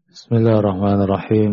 بسم الله الرحمن الرحيم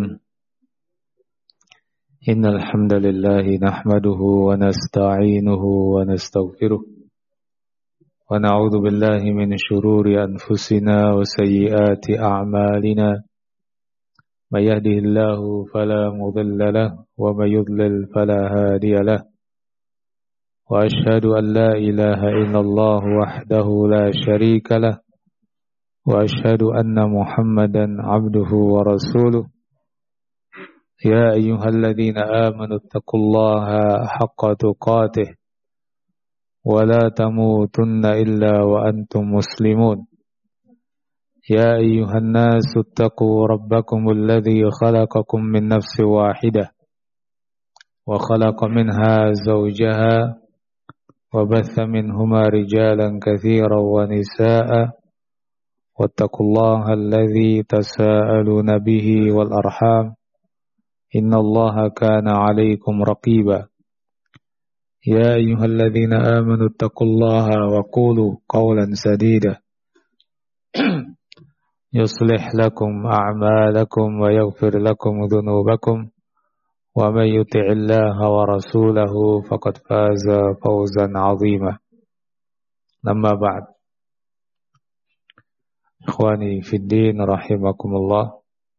إن الحمد لله نحمده ونستعينه ونستغفره ونعوذ بالله من شرور أنفسنا وسيئات أعمالنا من يهده الله فلا مضل له ومن يضلل فلا هادي له وأشهد أن لا إله إلا الله وحده لا شريك له وأشهد أن محمدا عبده ورسوله يا أيها الذين آمنوا اتقوا الله حق تقاته ولا تموتن إلا وأنتم مسلمون يا أيها الناس اتقوا ربكم الذي خلقكم من نفس واحدة وخلق منها زوجها وبث منهما رجالا كثيرا ونساء واتقوا الله الذي تساءلون به والأرحام إن الله كان عليكم رقيبا يا أيها الذين آمنوا اتقوا الله وقولوا قولا سديدا يصلح لكم أعمالكم ويغفر لكم ذنوبكم ومن يطع الله ورسوله فقد فاز فوزا عظيما أما بعد Ikhwani fiddin rahimakumullah.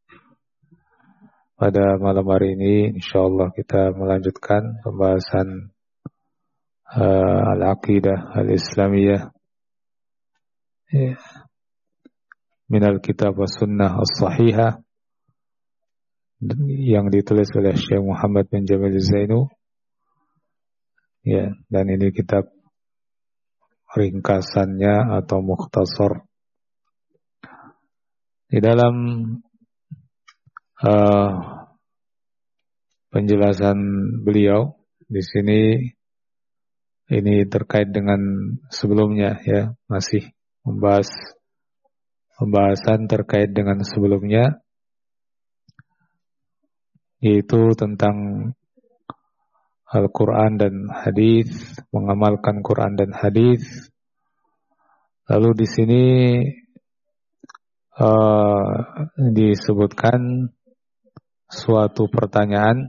Pada malam hari ini insyaallah kita melanjutkan pembahasan al-aqidah al-islamiyah minal kitab wa sunnah as-sahihah yang ditulis oleh Syekh Muhammad bin Jamil Zainu. Ya, dan ini kitab ringkasannya atau mukhtasar. Di dalam penjelasan beliau di sini ini terkait dengan sebelumnya, ya, masih membahas pembahasan terkait dengan sebelumnya, yaitu tentang Al-Quran dan hadis, mengamalkan Quran dan hadis. Lalu di sini disebutkan suatu pertanyaan,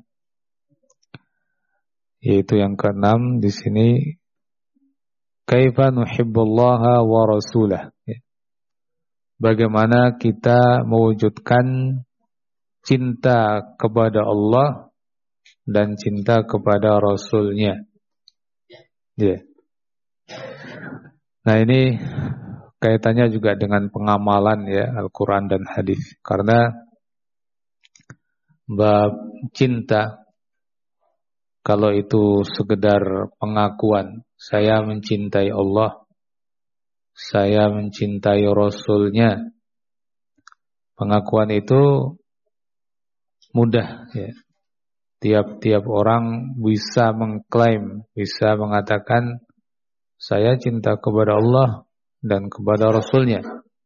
yaitu yang keenam di sini, kaifa nuhibbullaha wa rasulah, bagaimana kita mewujudkan cinta kepada Allah dan cinta kepada Rasulnya. Ya. Nah, ini kaitannya juga dengan pengamalan, ya, Al-Quran dan hadis. Karena bab cinta, kalau itu sekedar pengakuan, saya mencintai Allah, saya mencintai Rasulnya, pengakuan itu mudah, ya. Tiap-tiap orang bisa mengklaim, bisa mengatakan saya cinta kepada Allah dan kepada Rasulnya.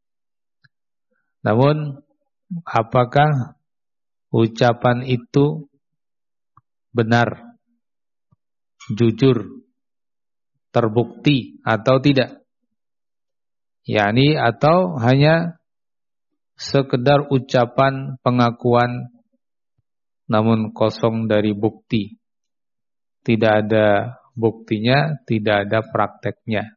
Namun, apakah ucapan itu benar, jujur, terbukti atau tidak? Yani atau hanya sekedar ucapan pengakuan namun kosong dari bukti. Tidak ada buktinya, tidak ada prakteknya.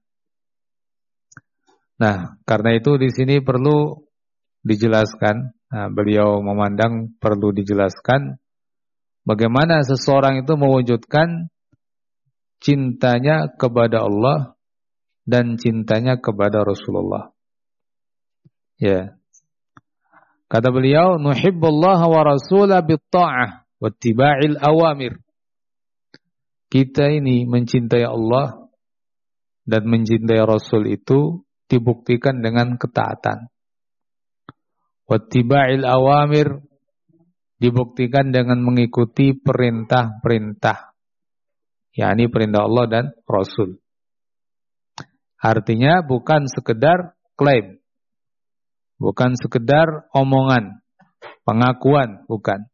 Nah, karena itu di sini perlu dijelaskan. Nah, beliau memandang perlu dijelaskan bagaimana seseorang itu mewujudkan cintanya kepada Allah dan cintanya kepada Rasulullah. Ya. Kata beliau, nuhibbullaha wa rasulah bitta'ah wattiba'il awamir. Kita ini mencintai Allah dan mencintai Rasul itu dibuktikan dengan ketaatan. Wattiba'il awamir dibuktikan dengan mengikuti perintah-perintah, yakni perintah Allah dan Rasul. Artinya bukan sekedar klaim, bukan sekedar omongan, pengakuan, bukan.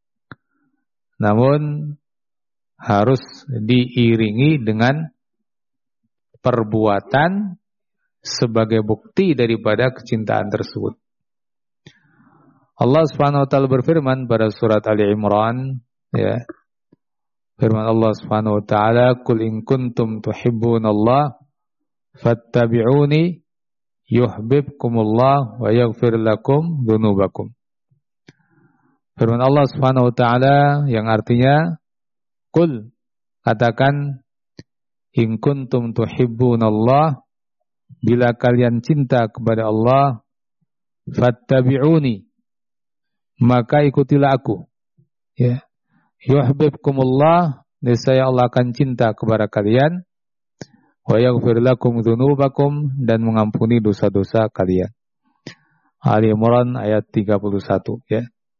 Namun harus diiringi dengan perbuatan sebagai bukti daripada kecintaan tersebut. Allah Subhanahu wa taala berfirman pada surat Ali Imran, ya. Firman Allah Subhanahu wa taala, "Qul in kuntum tuhibbunallah fattabi'uni yuhibbukumullah wa yaghfir lakum dzunubakum." Firman Allah Subhanahu wa taala yang artinya, "Qul," katakan, "in kuntum tuhibbunallah," bila kalian cinta kepada Allah, fattabi'uni, maka ikutilah aku. Ya. Yuhibbukumullah, niscaya Allah akan cinta kepada kalian, wa yaghfir lakum dzunubakum, dan mengampuni dosa-dosa kalian. Ali Imran ayat 31, ya.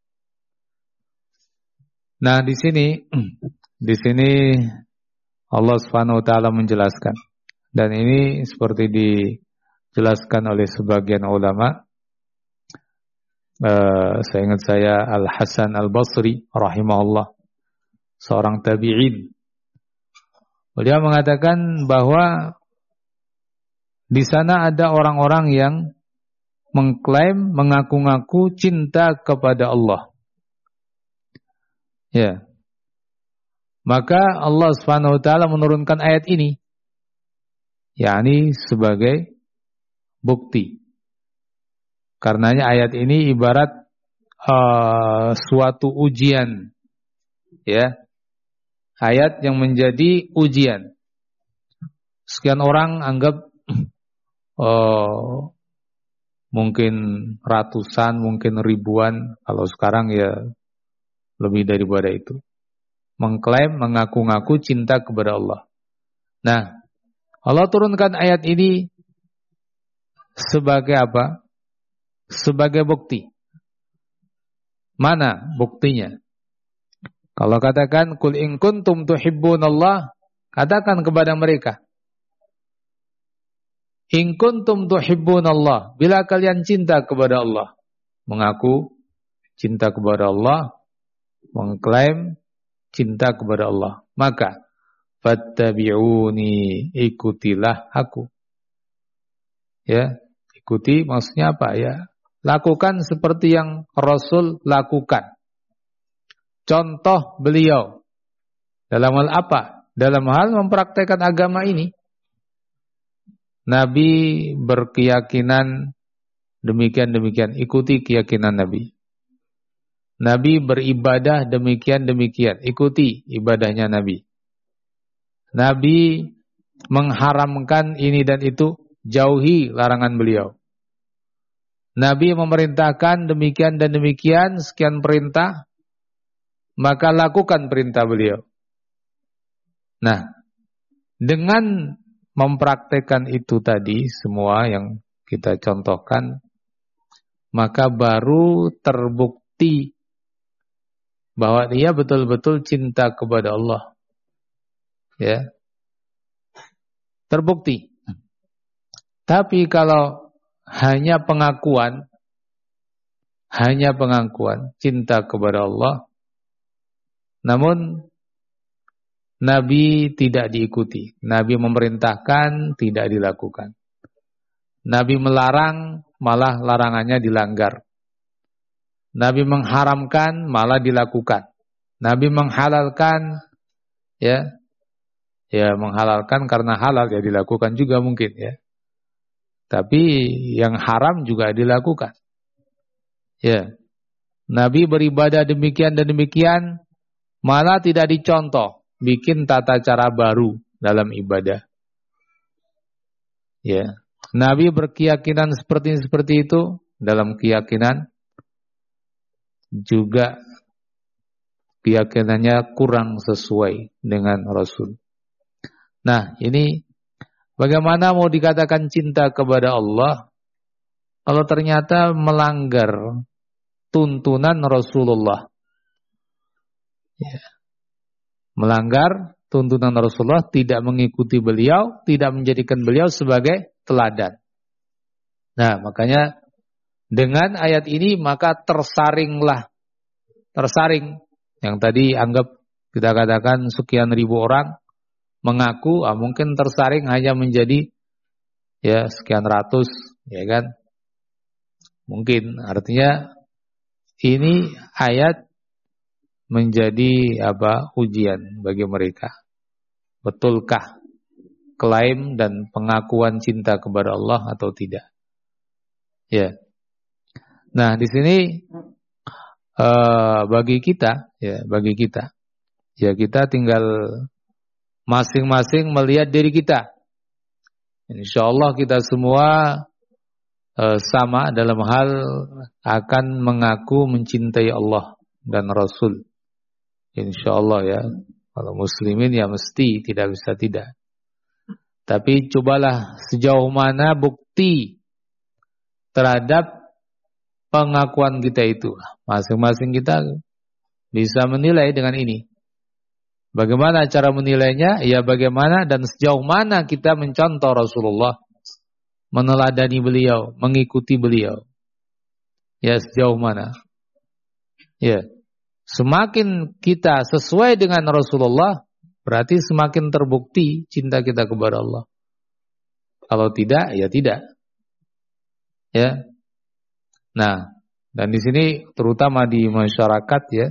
Nah, di sini Allah Subhanahu wa taala menjelaskan, dan ini seperti dijelaskan oleh sebagian ulama. Saya ingat Al-Hasan Al-Basri rahimahullah, seorang tabi'in. Beliau mengatakan bahwa di sana ada orang-orang yang mengklaim, mengaku-ngaku cinta kepada Allah. Ya. Maka Allah Subhanahu wa taala menurunkan ayat ini, yakni sebagai bukti. Karenanya ayat ini ibarat suatu ujian, ya, ayat yang menjadi ujian. Sekian orang anggap mungkin ratusan, mungkin ribuan, kalau sekarang ya lebih daripada itu, mengklaim, mengaku-ngaku cinta kepada Allah. Nah, Allah turunkan ayat ini sebagai apa? Sebagai bukti. Mana buktinya? Kalau katakan, "Qul in kuntum tuhibbunallah," katakan kepada mereka, "In kuntum tuhibbunallah," bila kalian cinta kepada Allah, mengaku cinta kepada Allah, mengklaim cinta kepada Allah, maka fattabi'uni, ikutilah aku. Ya, ikuti maksudnya apa ya? Lakukan seperti yang Rasul lakukan. Contoh beliau dalam hal apa? Dalam hal mempraktekkan agama ini. Nabi berkeyakinan demikian-demikian, ikuti keyakinan Nabi. Nabi beribadah demikian-demikian, ikuti ibadahnya Nabi. Nabi mengharamkan ini dan itu, jauhi larangan beliau. Nabi memerintahkan demikian dan demikian, sekian perintah, maka lakukan perintah beliau. Nah, dengan mempraktekkan itu tadi, semua yang kita contohkan, maka baru terbukti bahwa dia betul-betul cinta kepada Allah. Ya. Terbukti. Tapi kalau hanya pengakuan cinta kepada Allah, namun Nabi tidak diikuti. Nabi memerintahkan, tidak dilakukan. Nabi melarang, malah larangannya dilanggar. Nabi mengharamkan, malah dilakukan. Nabi menghalalkan, ya menghalalkan karena halal, ya dilakukan juga mungkin, ya. Tapi yang haram juga dilakukan. Ya. Nabi beribadah demikian dan demikian, malah tidak dicontoh, bikin tata cara baru dalam ibadah. Ya. Nabi berkeyakinan seperti itu, dalam keyakinan juga keyakinannya kurang sesuai dengan Rasul. Nah, ini bagaimana mau dikatakan cinta kepada Allah kalau ternyata melanggar tuntunan Rasulullah? Ya. Melanggar tuntunan Rasulullah, tidak mengikuti beliau, tidak menjadikan beliau sebagai teladan. Nah, makanya dengan ayat ini maka tersaring yang tadi anggap kita katakan sekian ribu orang mengaku, mungkin tersaring hanya menjadi ya sekian ratus, ya kan? Mungkin artinya ini ayat menjadi ujian bagi mereka. Betulkah klaim dan pengakuan cinta kepada Allah atau tidak? Ya. Nah, di sini bagi kita, kita tinggal masing-masing melihat diri kita. Insyaallah kita semua sama dalam hal akan mengaku mencintai Allah dan Rasul. Insyaallah ya. Kalau muslimin ya mesti, tidak bisa tidak. Tapi cobalah sejauh mana bukti terhadap pengakuan kita itu. Masing-masing kita bisa menilai dengan ini. Bagaimana cara menilainya? Ya bagaimana dan sejauh mana kita mencontoh Rasulullah, meneladani beliau, mengikuti beliau. Ya sejauh mana? Ya. Semakin kita sesuai dengan Rasulullah, berarti semakin terbukti cinta kita kepada Allah. Kalau tidak, ya tidak. Ya. Nah, dan di sini terutama di masyarakat ya,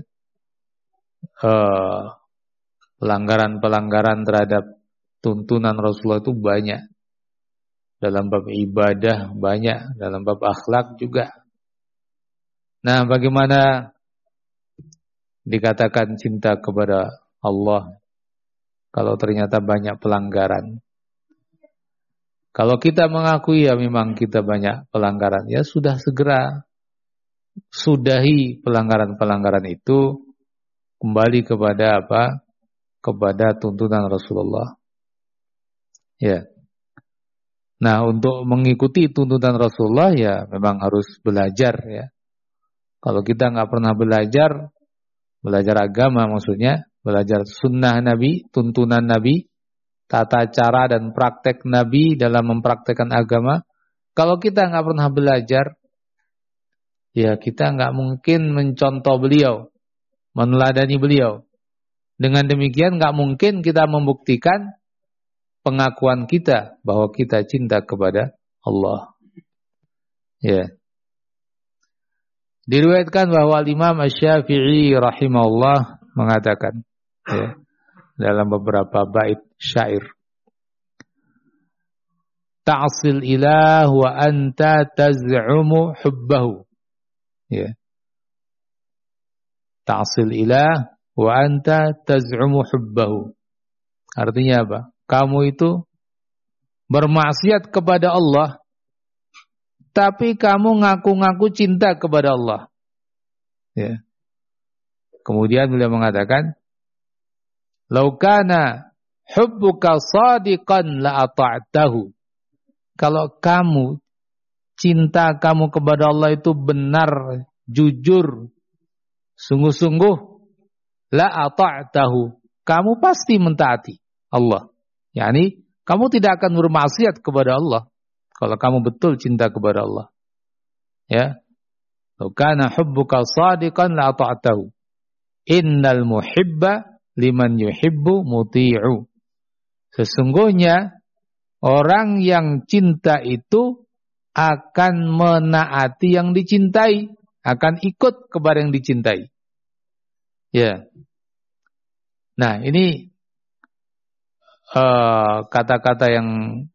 pelanggaran-pelanggaran terhadap tuntunan Rasulullah itu banyak. Dalam bab ibadah banyak, dalam bab akhlak juga. Nah, bagaimana dikatakan cinta kepada Allah kalau ternyata banyak pelanggaran? Kalau kita mengakui ya memang kita banyak pelanggaran, ya sudah segera sudahi pelanggaran-pelanggaran itu, kembali kepada kepada tuntunan Rasulullah. Ya. Nah, untuk mengikuti tuntunan Rasulullah ya memang harus belajar ya. Kalau kita nggak pernah belajar agama maksudnya, belajar sunnah Nabi, tuntunan Nabi, tata cara dan praktek Nabi dalam mempraktekkan agama. Kalau kita nggak pernah belajar, ya kita nggak mungkin mencontoh beliau, meneladani beliau. Dengan demikian nggak mungkin kita membuktikan pengakuan kita bahwa kita cinta kepada Allah. Ya. Diriwayatkan bahwa Imam Asy-Syafi'i rahimahullah mengatakan ya, dalam beberapa bait syair, ta'sil ilah wa anta taz'umu hubbahu. Ya. Ta'sil ilah wa anta taz'umu hubbahu. Artinya apa? Kamu itu bermaksiat kepada Allah, tapi kamu ngaku-ngaku cinta kepada Allah. Ya. Kemudian beliau mengatakan, "Lau kana hubbuka shadiqan la ata'tahu." Kalau kamu cinta kamu kepada Allah itu benar, jujur, sungguh-sungguh, la ata'tahu, kamu pasti mentaati Allah. Yani kamu tidak akan bermaksiat kepada Allah kalau kamu betul cinta kepada Allah. Ya. Lau kana hubbuka shadiqan la ata'tahu. Innal muhibba liman yuhibbu muti'u. Sesungguhnya orang yang cinta itu akan menaati yang dicintai, akan ikut kepada yang dicintai. Ya. Nah, ini kata-kata yang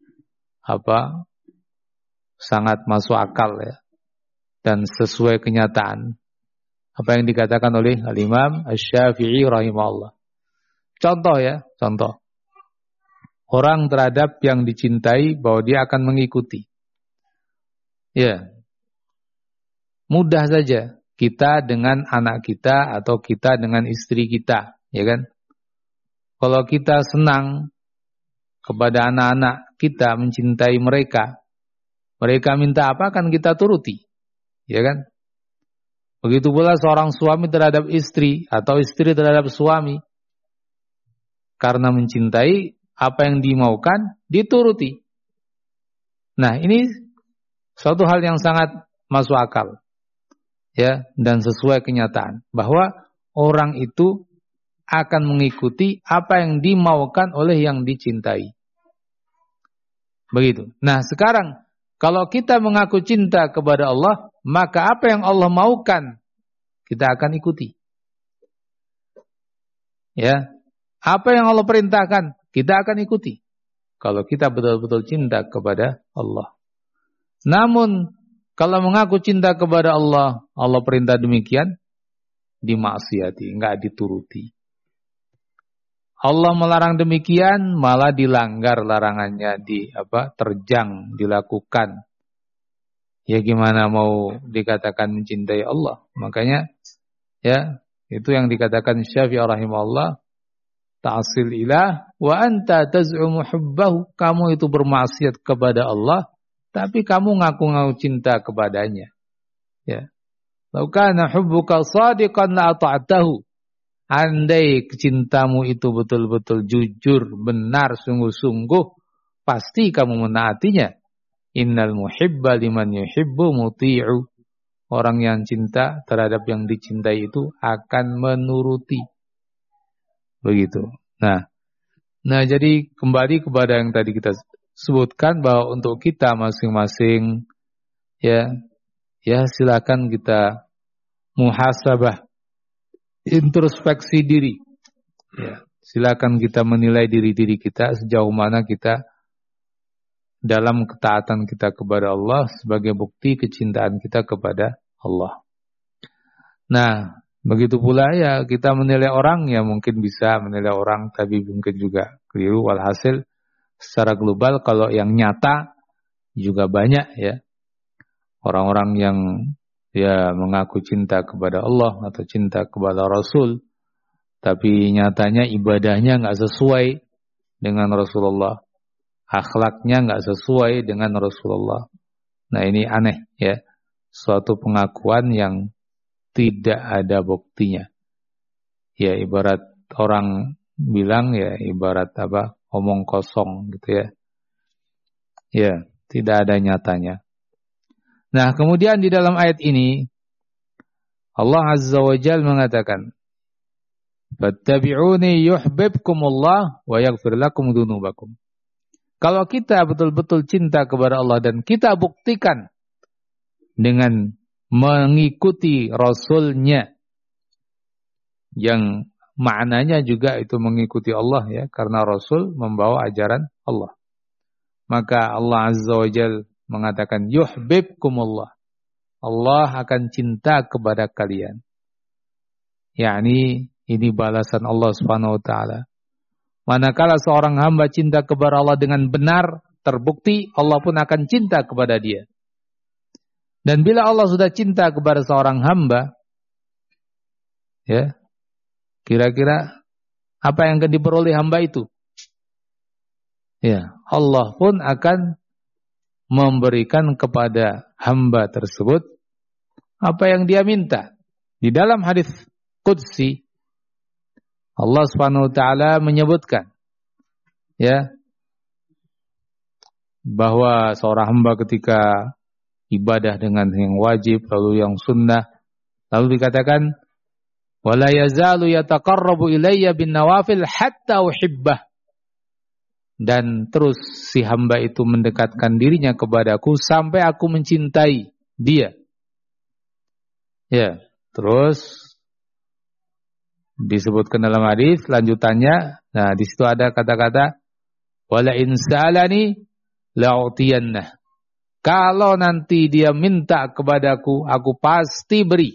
sangat masuk akal ya, dan sesuai kenyataan apa yang dikatakan oleh Al-Imam Asy-Syafi'i rahimahullah. Contoh orang terhadap yang dicintai bahwa dia akan mengikuti. Ya. Mudah saja kita dengan anak kita atau kita dengan istri kita, ya kan? Kalau kita senang kepada anak-anak kita, mencintai mereka, mereka minta apa kan kita turuti, ya kan? Begitu pula seorang suami terhadap istri atau istri terhadap suami, karena mencintai, apa yang dimaukan dituruti. Nah, ini suatu hal yang sangat masuk akal, ya, dan sesuai kenyataan bahwa orang itu akan mengikuti apa yang dimaukan oleh yang dicintai. Begitu. Nah, sekarang kalau kita mengaku cinta kepada Allah, maka apa yang Allah maukan kita akan ikuti. Ya, apa yang Allah perintahkan, kita akan ikuti. Kalau kita betul-betul cinta kepada Allah. Namun, kalau mengaku cinta kepada Allah, Allah perintah demikian, dimaksiati, enggak dituruti. Allah melarang demikian, malah dilanggar larangannya, terjang, dilakukan. Ya gimana mau dikatakan mencintai Allah? Makanya, ya, itu yang dikatakan Syafi'i rahimahullah, ta'asil ilah wa anta taz'umu hubbahu. Kamu itu bermaksiat kepada Allah, tapi kamu ngaku-ngaku cinta kepadanya. Ya. Lau kana hubbuka shadiqan la ata'tahu. Andai cintamu itu betul-betul jujur, benar, sungguh-sungguh, pasti kamu menaatinya. Innal muhibba liman yuhibbu muti'u. Orang yang cinta terhadap yang dicintai itu akan menuruti. Begitu. Nah, jadi kembali kepada yang tadi kita sebutkan, bahwa untuk kita masing-masing, ya silakan kita muhasabah, introspeksi diri. Ya, silakan kita menilai diri kita sejauh mana kita dalam ketaatan kita kepada Allah sebagai bukti kecintaan kita kepada Allah. Nah, begitu pula ya kita menilai orang, ya mungkin bisa menilai orang, tapi mungkin juga keliru. Walhasil secara global kalau yang nyata juga banyak ya orang-orang yang ya mengaku cinta kepada Allah atau cinta kepada Rasul, tapi nyatanya ibadahnya nggak sesuai dengan Rasulullah, akhlaknya nggak sesuai dengan Rasulullah. Nah ini aneh ya, suatu pengakuan yang tidak ada buktinya. Ya ibarat orang bilang ya ibarat omong kosong gitu ya. Ya tidak ada nyatanya. Nah kemudian di dalam ayat ini Allah Azza wa Jalla mengatakan, fattabi'uni yuhibbukumullah wa yaghfir lakum dzunubakum. Kalau kita betul-betul cinta kepada Allah dan kita buktikan dengan mengikuti Rasulnya, yang maknanya juga itu mengikuti Allah ya, karena Rasul membawa ajaran Allah. Maka Allah Azza wa Jalla mengatakan yuhibbukumullah. Allah akan cinta kepada kalian. Yakni ini balasan Allah Subhanahu wa taala. Manakala seorang hamba cinta kepada Allah dengan benar, terbukti Allah pun akan cinta kepada dia. Dan bila Allah sudah cinta kepada seorang hamba, ya, kira-kira apa yang akan diperoleh hamba itu? Ya, Allah pun akan memberikan kepada hamba tersebut apa yang dia minta. Di dalam hadis qudsi Allah Subhanahu wa taala menyebutkan ya bahwa seorang hamba ketika ibadah dengan yang wajib lalu yang sunnah, lalu dikatakan wala yazalu yataqarrabu ilayya bin nawafil hatta uhibbah. Dan terus si hamba itu mendekatkan dirinya kepadaku sampai aku mencintai dia. Ya, terus disebutkan dalam hadis lanjutannya. Nah, di situ ada kata-kata wala in sa'alani la'utiyannah. Kalau nanti dia minta kepadaku, aku pasti beri.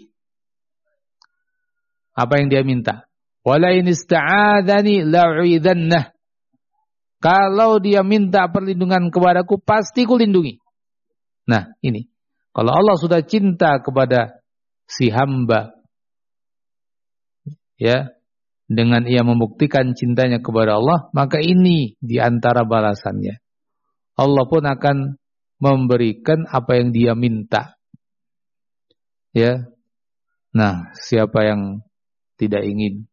Apa yang dia minta? Wala in ista'adzani la'uidannah. Kalau dia minta perlindungan kepadaku, pasti ku lindungi. Nah, ini. Kalau Allah sudah cinta kepada si hamba, ya, dengan ia membuktikan cintanya kepada Allah, maka ini di antara balasannya. Allah pun akan memberikan apa yang dia minta. Ya. Nah, siapa yang tidak ingin?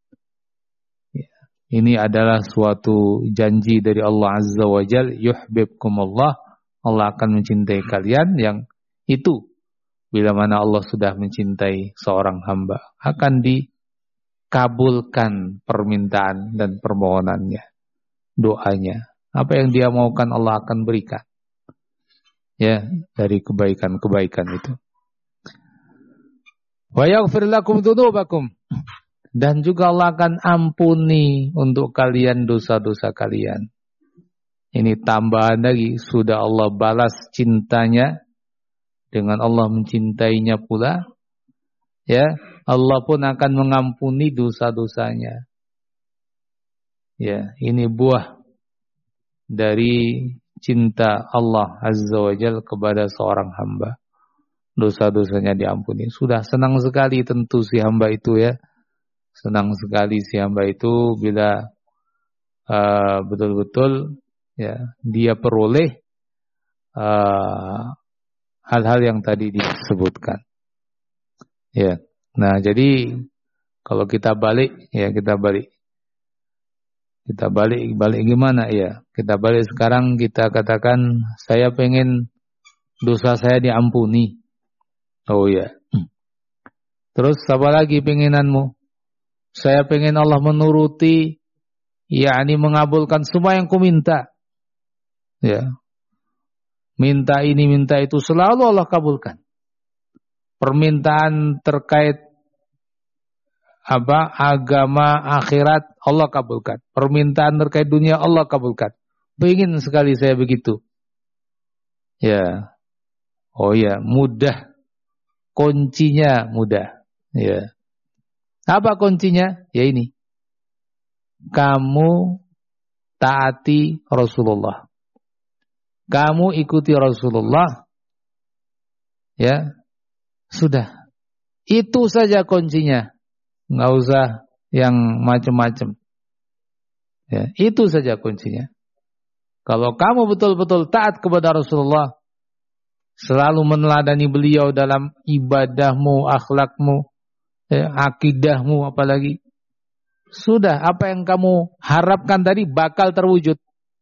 Ini adalah suatu janji dari Allah Azza wa Jalla, yuhibbukumullah, Allah akan mencintai kalian. Yang itu bila mana Allah sudah mencintai seorang hamba, akan dikabulkan permintaan dan permohonannya, doanya. Apa yang dia maukan Allah akan berikan. Ya, dari kebaikan-kebaikan itu. Wa yaghfir lakum dzunubakum. Dan juga Allah akan ampuni untuk kalian dosa-dosa kalian. Ini tambahan lagi, sudah Allah balas cintanya dengan Allah mencintainya pula. Ya, Allah pun akan mengampuni dosa-dosanya. Ya, ini buah dari cinta Allah Azza wa Jalla kepada seorang hamba. Dosa-dosanya diampuni. Sudah senang sekali tentu si hamba itu ya. Senang sekali si hamba itu bila betul-betul ya dia peroleh hal-hal yang tadi disebutkan. Ya. Nah, jadi kalau kita balik gimana ya? Kita balik sekarang kita katakan saya pengen dosa saya diampuni. Oh ya. Terus apa lagi pengenanmu? Saya pengen Allah menuruti, yakni mengabulkan semua yang ku minta. Ya. Minta ini, minta itu selalu Allah kabulkan. Permintaan terkait agama, akhirat Allah kabulkan. Permintaan terkait dunia Allah kabulkan. Pengen sekali saya begitu. Ya. Oh ya, mudah. Kuncinya mudah. Ya. Apa kuncinya? Ya ini. Kamu taati Rasulullah. Kamu ikuti Rasulullah. Ya. Sudah. Itu saja kuncinya. Enggak usah yang macam-macam. Ya, itu saja kuncinya. Kalau kamu betul-betul taat kepada Rasulullah, selalu meneladani beliau dalam ibadahmu, akhlakmu, akidahmu apalagi. Sudah, apa yang kamu harapkan tadi bakal terwujud.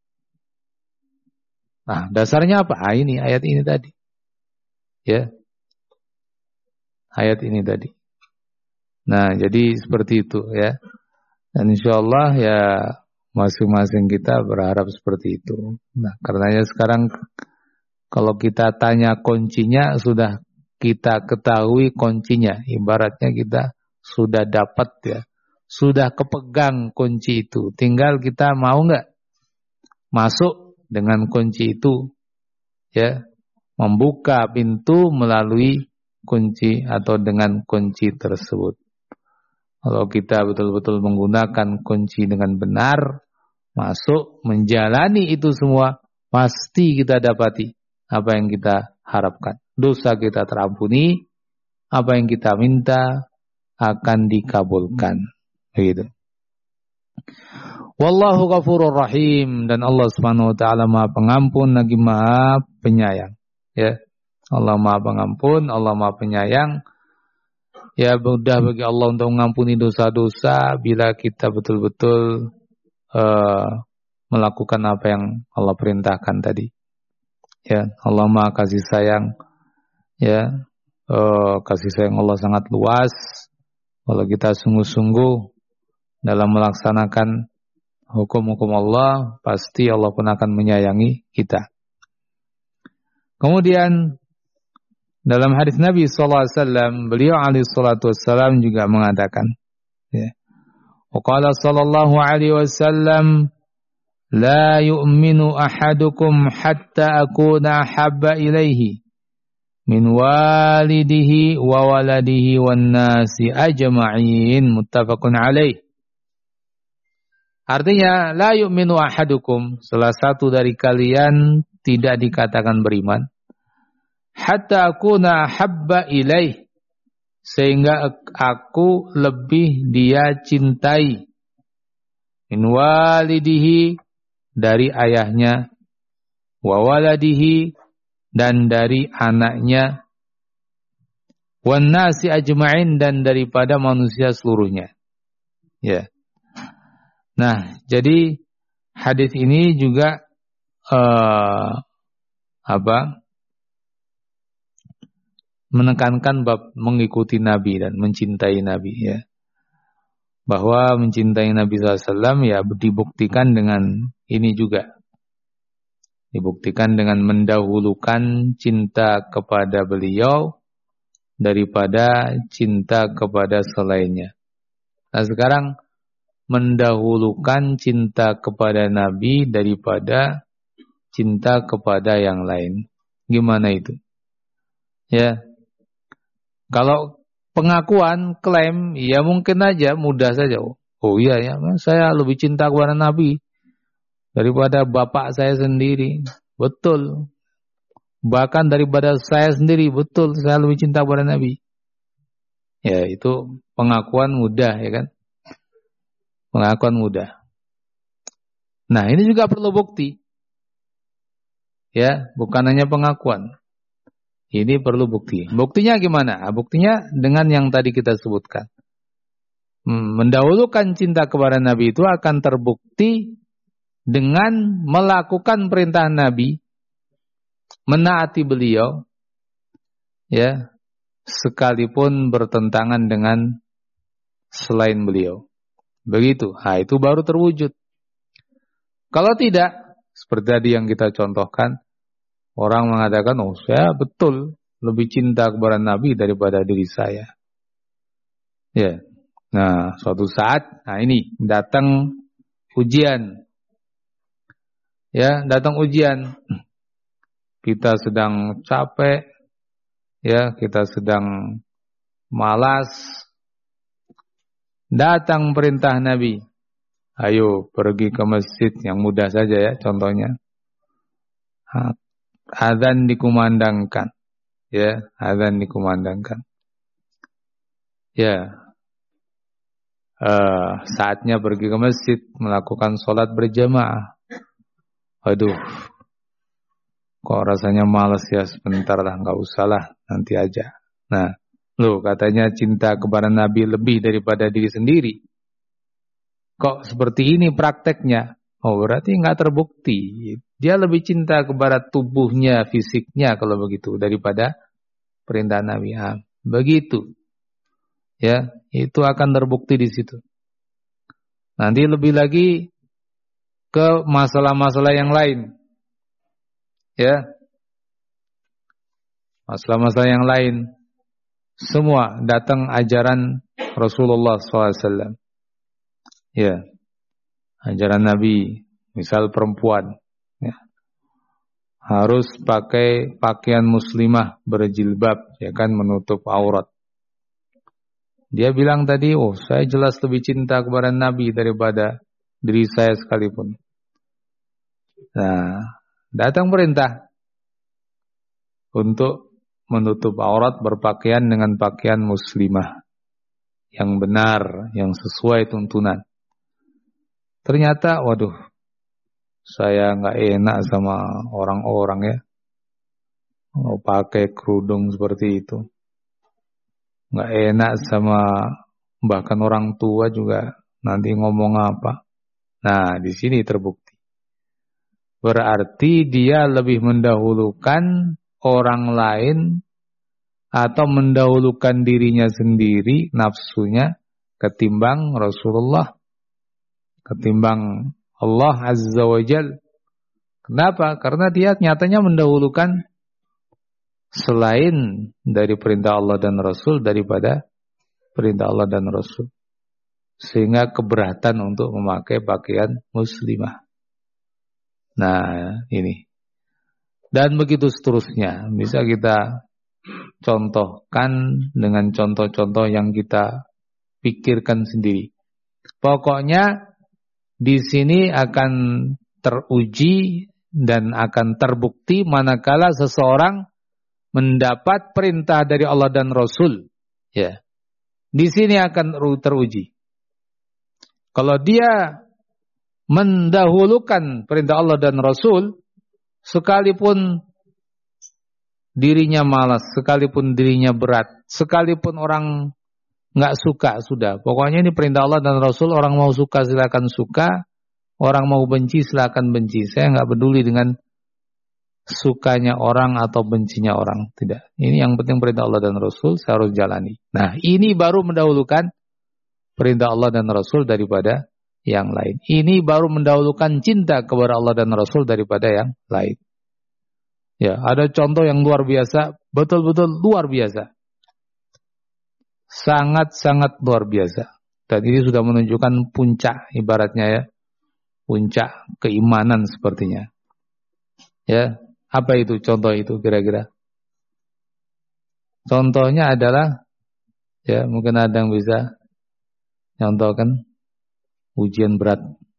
Nah, dasarnya apa? Ini ayat ini tadi. Ya. Ayat ini tadi. Nah, jadi seperti itu ya. Dan insyaallah ya masing-masing kita berharap seperti itu. Nah, karenanya sekarang kalau kita tanya kuncinya sudah kita ketahui kuncinya. Ibaratnya kita sudah dapat ya. Sudah kepegang kunci itu. Tinggal kita mau enggak masuk dengan kunci itu. Ya. Membuka pintu melalui kunci atau dengan kunci tersebut. Kalau kita betul-betul menggunakan kunci dengan benar, masuk, menjalani itu semua, pasti kita dapati apa yang kita harapkan. Dosa kita terampuni, apa yang kita minta akan dikabulkan. Begitu. Wallahu ghafurur rahim, dan Allah Subhanahu wa taala Maha Pengampun lagi Maha Penyayang. Ya. Allah Maha Pengampun, Allah Maha Penyayang. Ya, mudah bagi Allah untuk mengampuni dosa-dosa bila kita betul-betul melakukan apa yang Allah perintahkan tadi. Ya, Allah Maha kasih sayang. Ya, kasih sayang Allah sangat luas. Kalau kita sungguh-sungguh dalam melaksanakan hukum-hukum Allah, pasti Allah pun akan menyayangi kita. Kemudian dalam hadis Nabi SAW, beliau alaihi salatu wassalam juga mengatakan, ya, Waqala sallallahu alaihi wasallam, la yu'minu ahadukum hatta akuna habba ilaihi min walidihi wa waladihi wan nasi ajma'in, muttafaqun alaih. Artinya, la yu'minu ahadukum, salah satu dari kalian tidak dikatakan beriman, hatta akuna habba ilaih, sehingga aku lebih dia cintai, min walidihi, dari ayahnya, wa waladihi, dan dari anaknya, wan nasi ajma'in, dan daripada manusia seluruhnya. Ya. Nah, jadi hadis ini juga menekankan bab mengikuti Nabi dan mencintai Nabi, ya. Bahwa mencintai Nabi SAW ya dibuktikan dengan ini juga. Dibuktikan dengan mendahulukan cinta kepada beliau daripada cinta kepada selainnya. Nah, sekarang mendahulukan cinta kepada Nabi daripada cinta kepada yang lain. Gimana itu? Ya. Kalau pengakuan, klaim, ya mungkin aja mudah saja. Oh iya ya, saya lebih cinta kepada Nabi daripada bapak saya sendiri. Betul. Bahkan daripada saya sendiri, betul, saya lebih cinta kepada Nabi. Ya, itu pengakuan mudah, ya kan? Pengakuan mudah. Nah, ini juga perlu bukti. Ya, bukan hanya pengakuan. Ini perlu bukti. Buktinya gimana? Buktinya dengan yang tadi kita sebutkan. Mendahulukan cinta kepada Nabi itu akan terbukti dengan melakukan perintah Nabi, menaati beliau, ya, sekalipun bertentangan dengan selain beliau. Begitu. Nah, itu baru terwujud. Kalau tidak, seperti tadi yang kita contohkan, orang mengatakan, oh saya betul lebih cinta kepada Nabi daripada diri saya. Ya. Nah, suatu saat, nah ini datang ujian. Ya, datang ujian. Kita sedang capek, ya, kita sedang malas. Datang perintah Nabi. Ayo pergi ke masjid, yang mudah saja ya contohnya. Azan dikumandangkan. Ya, azan dikumandangkan. Ya. Saatnya pergi ke masjid melakukan sholat berjamaah. Aduh. Kok rasanya malas ya, sebentar lah, enggak usah lah, nanti aja. Nah, loh, katanya cinta kepada Nabi lebih daripada diri sendiri. Kok seperti ini prakteknya? Oh, berarti enggak terbukti. Dia lebih cinta kepada tubuhnya, fisiknya kalau begitu daripada perintah Nabi. Nah, begitu. Ya, itu akan terbukti di situ. Nanti lebih lagi ke masalah-masalah yang lain. Ya. Masalah-masalah yang lain. Semua datang ajaran Rasulullah SAW. Ya. Ajaran Nabi. Misal perempuan. Ya. Harus pakai pakaian muslimah berjilbab. Ya kan, menutup aurat. Dia bilang tadi, oh saya jelas lebih cinta kepada Nabi daripada diri saya sekalipun. Nah, datang perintah untuk menutup aurat berpakaian dengan pakaian muslimah yang benar, yang sesuai tuntunan. Ternyata, waduh, saya nggak enak sama orang-orang ya, mau pakai kerudung seperti itu. Nggak enak sama bahkan orang tua juga, nanti ngomong apa. Nah, di sini terbukti. Berarti dia lebih mendahulukan orang lain atau mendahulukan dirinya sendiri, nafsunya, ketimbang Rasulullah, ketimbang Allah Azza wa Jal. Kenapa? Karena dia nyatanya mendahulukan selain dari perintah Allah dan Rasul daripada perintah Allah dan Rasul. Sehingga keberatan untuk memakai pakaian muslimah. Nah, ini. Dan begitu seterusnya. Bisa kita contohkan dengan contoh-contoh yang kita pikirkan sendiri. Pokoknya di sini akan teruji dan akan terbukti manakala seseorang mendapat perintah dari Allah dan Rasul. Ya. Di sini akan teruji. Kalau dia mendahulukan perintah Allah dan Rasul, sekalipun dirinya malas, sekalipun dirinya berat, sekalipun orang nggak suka, sudah. Pokoknya ini perintah Allah dan Rasul, orang mau suka silakan suka, orang mau benci silakan benci. Saya nggak peduli dengan sukanya orang atau bencinya orang. Tidak. Ini yang penting perintah Allah dan Rasul, saya harus jalani. Nah, ini baru mendahulukan perintah Allah dan Rasul daripada yang lain. Ini baru mendahulukan cinta kepada Allah dan Rasul daripada yang lain. Ya, ada contoh yang luar biasa, betul-betul luar biasa. sangat-sangat luar biasa. Dan ini sudah menunjukkan puncak ibaratnya ya, puncak keimanan sepertinya. Ya, apa itu contoh itu kira-kira? Contohnya adalah ya, mungkin ada yang bisa contohkan ujian berat.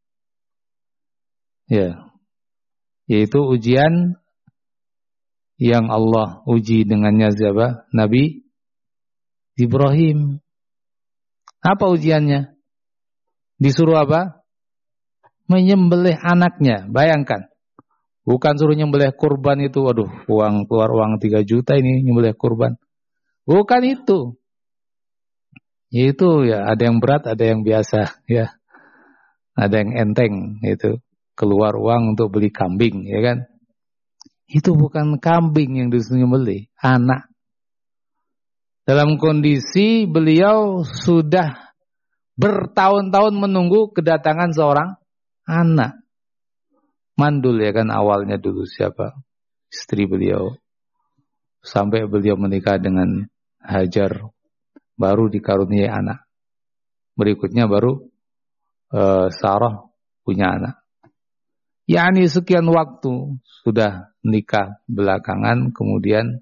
Ya, yaitu ujian yang Allah uji dengannya siapa? Nabi Ibrahim. Apa ujiannya? Disuruh apa? Menyembelih anaknya. Bayangkan. Bukan suruh nyembelih kurban itu. Waduh, keluar uang 3 juta ini nyembelih kurban. Bukan itu. Itu ya ada yang berat, ada yang biasa. Ya, ada yang enteng. Itu keluar uang untuk beli kambing, ya kan? Itu bukan kambing yang disuruh nyembelih, anak. Dalam kondisi beliau sudah bertahun-tahun menunggu kedatangan seorang anak. Mandul ya kan awalnya dulu siapa? Istri beliau. Sampai beliau menikah dengan Hajar. Baru dikaruniai anak. Berikutnya baru Sarah punya anak. Yani sekian waktu sudah nikah belakangan, kemudian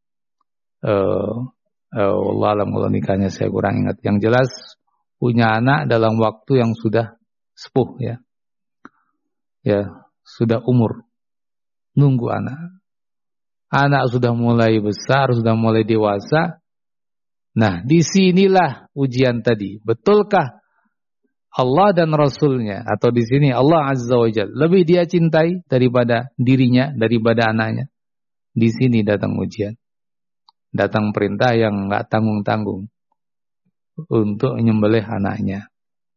Allah alam kalau nikahnya saya kurang ingat. Yang jelas punya anak dalam waktu yang sudah sepuh ya. Ya, sudah umur. Nunggu anak. Anak sudah mulai besar, sudah mulai dewasa. Nah, disinilah ujian tadi. Betulkah Allah dan Rasulnya, atau di sini Allah Azza wa Jalla lebih dia cintai daripada dirinya, daripada anaknya? Di sini datang ujian. Datang perintah yang enggak tanggung-tanggung untuk menyembelih anaknya.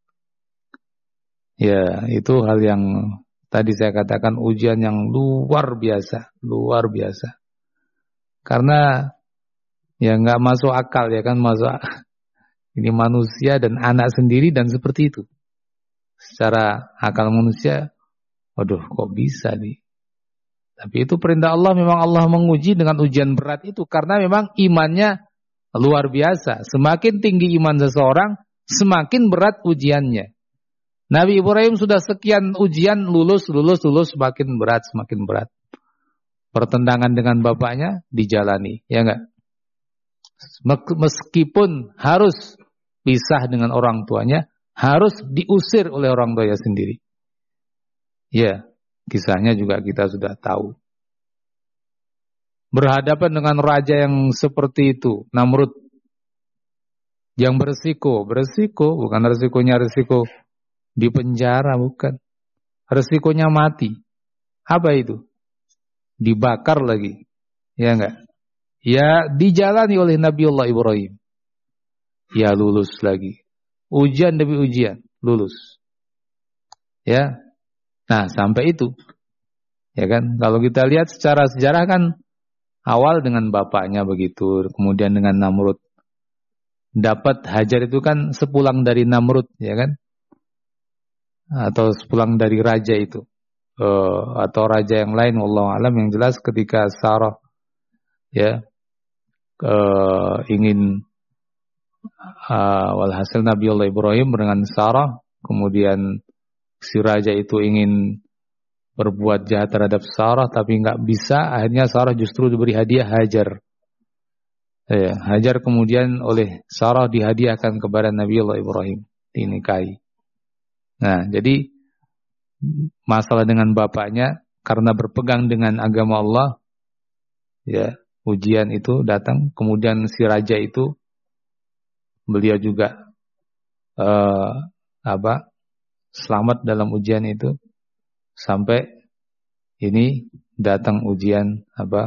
Ya, itu hal yang tadi saya katakan ujian yang luar biasa, luar biasa. Karena ya enggak masuk akal ya kan, masuk ini manusia dan anak sendiri dan seperti itu. Secara akal manusia, waduh kok bisa nih. Tapi itu perintah Allah, memang Allah menguji dengan ujian berat itu. Karena memang imannya luar biasa. Semakin tinggi iman seseorang, semakin berat ujiannya. Nabi Ibrahim sudah sekian ujian, lulus, semakin berat. Pertentangan dengan bapaknya dijalani, ya enggak? Meskipun harus pisah dengan orang tuanya, harus diusir oleh orang tuanya sendiri. Ya, kisahnya juga kita sudah tahu. Berhadapan dengan raja yang seperti itu, Namrud, yang beresiko, bukan resiko di penjara, bukan. Resikonya mati. Apa itu? Dibakar lagi. Ya enggak? Ya dijalani oleh Nabiullah Ibrahim. Ya lulus lagi. Ujian demi ujian, lulus. Ya. Nah, sampai itu. Ya kan? Kalau kita lihat secara sejarah kan awal dengan bapaknya begitu, kemudian dengan Namrud. Dapat Hajar itu kan sepulang dari Namrud, ya kan? Atau sepulang dari raja itu. Atau raja yang lain, wallahu alam. Yang jelas ketika Sarah ya ingin walhasil Nabiullah Ibrahim dengan Sarah, kemudian si raja itu ingin berbuat jahat terhadap Sarah tapi enggak bisa, akhirnya Sarah justru diberi hadiah Hajar. Ya, Hajar kemudian oleh Sarah dihadiahkan kepada Nabiullah Ibrahim, dinikahi. Nah, jadi masalah dengan bapaknya karena berpegang dengan agama Allah, ya, ujian itu datang. Kemudian si raja itu beliau juga selamat dalam ujian itu sampai ini datang ujian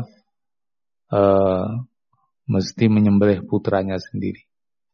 mesti menyembelih putranya sendiri.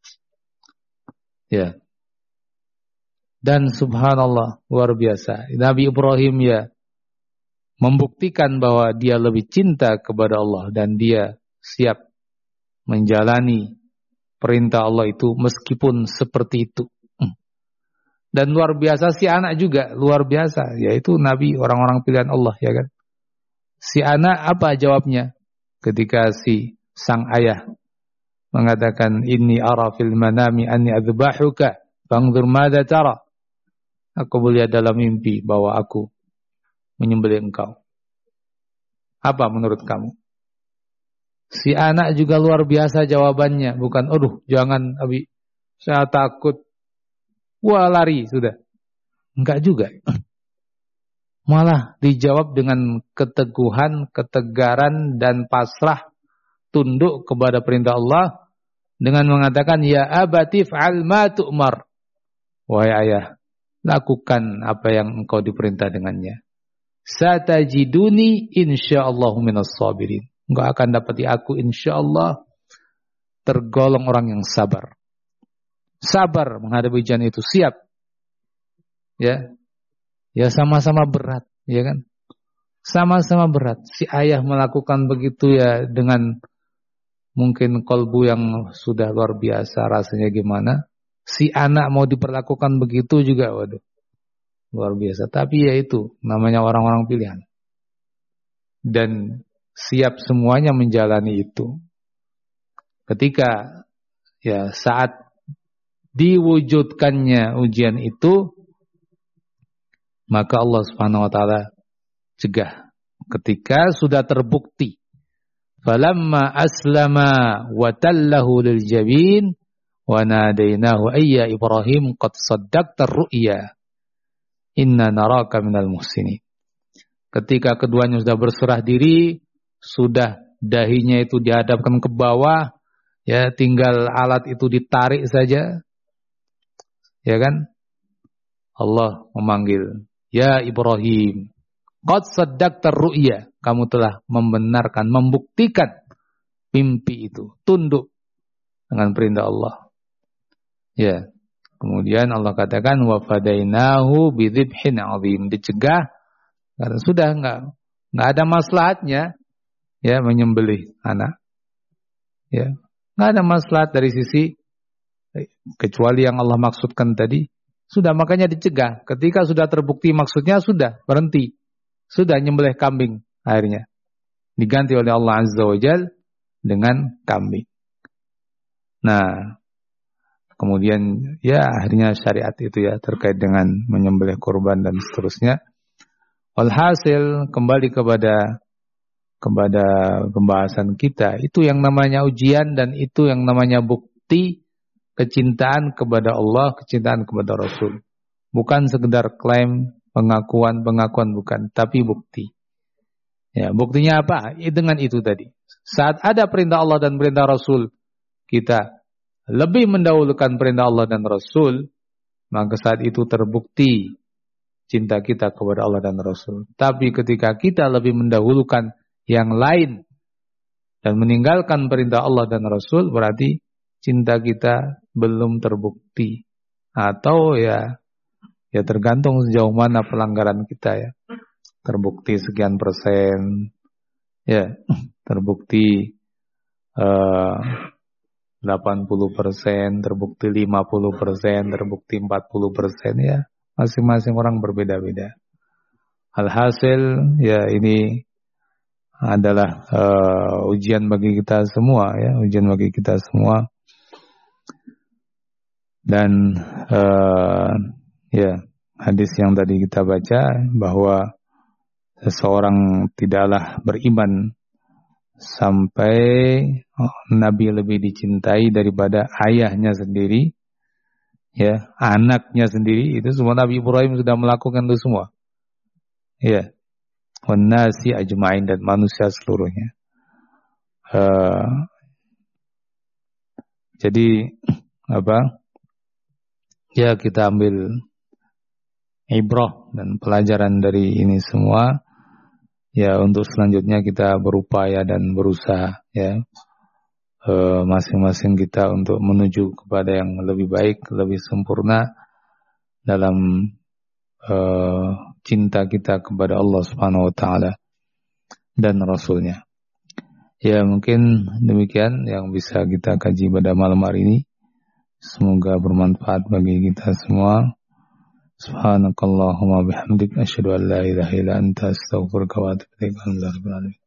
Ya. Dan subhanallah luar biasa. Nabi Ibrahim ya membuktikan bahwa dia lebih cinta kepada Allah dan dia siap menjalani perintah Allah itu meskipun seperti itu. Dan luar biasa si anak juga luar biasa, yaitu Nabi, orang-orang pilihan Allah, ya kan. Si anak apa jawabnya ketika si sang ayah mengatakan inni ara fil manami anni adzbahuka fanzur madza tara. Aku melihat dalam mimpi bahwa aku menyembelih engkau. Apa menurut kamu? Si anak juga luar biasa jawabannya, bukan aduh jangan Abi, saya takut. Wah, lari sudah. Enggak juga. Malah dijawab dengan keteguhan, ketegaran dan pasrah tunduk kepada perintah Allah dengan mengatakan ya abati fa'al ma tu'mar. Wahai ayah, lakukan apa yang engkau diperintah dengannya. Satajiduni insyaallah minas sabirin. Engkau akan dapati aku insyaallah tergolong orang yang sabar. Sabar menghadapi ujian itu, siap. Ya. Ya sama-sama berat, ya kan? Sama-sama berat. Si ayah melakukan begitu ya dengan mungkin kolbu yang sudah luar biasa, rasanya gimana. Si anak mau diperlakukan begitu juga, waduh. Luar biasa. Tapi ya itu, namanya orang-orang pilihan. Dan siap semuanya menjalani itu. Ketika ya saat diwujudkannya ujian itu, maka Allah Subhanahu wa taala cegah. Ketika sudah terbukti, falamma aslama wa tallahu lil jabin wa nadainahu ayya Ibrahim qad saddaqta ar-ru'ya inna naraka minal muhsinin. Ketika keduanya sudah berserah diri, sudah dahinya itu dihadapkan ke bawah, ya tinggal alat itu ditarik saja, ya kan? Allah memanggil, ya Ibrahim, qad saddaqta ar-ru'ya, kamu telah membenarkan, membuktikan mimpi itu, tunduk dengan perintah Allah. Ya. Kemudian Allah katakan wa fadainahu bidzibhin 'adzim, dicegah karena sudah enggak ada maslahatnya ya menyembelih anak. Ya. Enggak ada maslahat dari sisi kecuali yang Allah maksudkan tadi. Sudah, makanya dicegah. Ketika sudah terbukti maksudnya, sudah berhenti. Sudah nyembelih kambing akhirnya. Diganti oleh Allah Azza wa Jalla dengan kambing. Nah, kemudian ya akhirnya syariat itu ya terkait dengan menyembelih kurban dan seterusnya. Walhasil kembali kepada pembahasan kita, itu yang namanya ujian dan itu yang namanya bukti kecintaan kepada Allah, kecintaan kepada Rasul. Bukan sekedar klaim, pengakuan bukan, tapi bukti. Ya, buktinya apa? Dengan itu tadi. Saat ada perintah Allah dan perintah Rasul, kita lebih mendahulukan perintah Allah dan Rasul, maka saat itu terbukti cinta kita kepada Allah dan Rasul. Tapi ketika kita lebih mendahulukan yang lain dan meninggalkan perintah Allah dan Rasul, berarti cinta kita belum terbukti. Atau ya tergantung sejauh mana pelanggaran kita ya. Terbukti sekian persen, ya terbukti 80%, terbukti 50%, terbukti 40% ya. Masing-masing orang berbeda-beda. Alhasil ya ini adalah ujian bagi kita semua ya, ujian bagi kita semua. Dan ya hadis yang tadi kita baca bahwa seseorang tidaklah beriman sampai Nabi lebih dicintai daripada ayahnya sendiri, ya, anaknya sendiri. Itu semua Nabi Ibrahim sudah melakukan itu semua. Ya, wan nasi ajma'in, dan manusia seluruhnya. Jadi apa? Ya kita ambil ibrah dan pelajaran dari ini semua. Ya untuk selanjutnya kita berupaya dan berusaha ya masing-masing kita untuk menuju kepada yang lebih baik, lebih sempurna dalam cinta kita kepada Allah Subhanahu wa taala dan Rasulnya. Ya mungkin demikian yang bisa kita kaji pada malam hari ini. Semoga bermanfaat bagi kita semua. Subhanakallahumma bihamdik asyhadu an la ilaha illa anta astaghfiruka wa atubu ilaik.